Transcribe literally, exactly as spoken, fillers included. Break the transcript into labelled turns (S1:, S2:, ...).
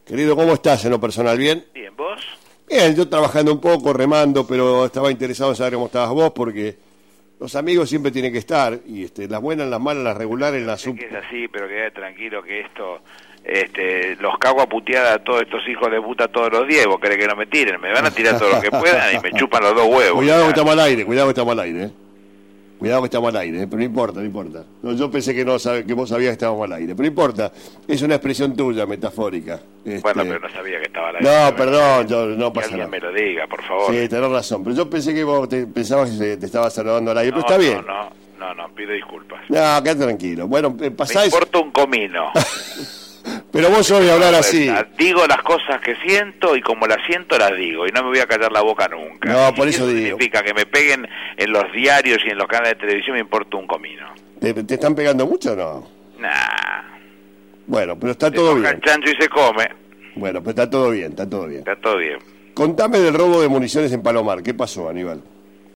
S1: Querido, ¿cómo estás en lo personal? ¿Bien?
S2: Bien, ¿vos?
S1: Bien, yo trabajando un poco, remando, pero estaba interesado en saber cómo estabas vos, porque los amigos siempre tienen que estar, y este, las buenas, las malas, las regulares, las sub...
S2: Sé que es así, pero quedate tranquilo que esto, este, los cago a puteada a todos estos hijos de puta todos los días. ¿Vos querés que no me tiren? Me van a tirar todo lo que puedan y me chupan los dos huevos.
S1: Cuidado que estamos al aire, cuidado que estamos al aire, ¿eh? Cuidado que estamos al aire, ¿eh? Pero no importa, no importa. No, yo pensé que no sabe, que vos sabías que estábamos al aire, pero no importa. Es una expresión tuya, metafórica. Este...
S2: Bueno, pero no sabía que estaba al aire.
S1: No, perdón, yo, no pasa
S2: nada. Que alguien
S1: nada.
S2: me lo diga, por favor.
S1: Sí, tenés razón, pero yo pensé que vos te, pensabas que te estabas saludando al aire,
S2: no,
S1: pero está bien.
S2: No, no, no, no, pido disculpas.
S1: No, quédate tranquilo. Bueno, eh, pasá...
S2: Me importa un comino.
S1: Pero vos sos de hablar así.
S2: Digo las cosas que siento y como las siento las digo y no me voy a callar la boca nunca.
S1: No, por
S2: y
S1: eso,
S2: eso
S1: digo.
S2: significa que me peguen en los diarios y en los canales de televisión, me importa un comino.
S1: ¿Te, te están pegando mucho o no?
S2: Nah.
S1: Bueno, pero está
S2: se
S1: todo
S2: coja
S1: bien.
S2: El chancho y se come.
S1: Bueno, pero está todo bien, está todo bien.
S2: Está todo bien.
S1: Contame del robo de municiones en Palomar. ¿Qué pasó, Aníbal?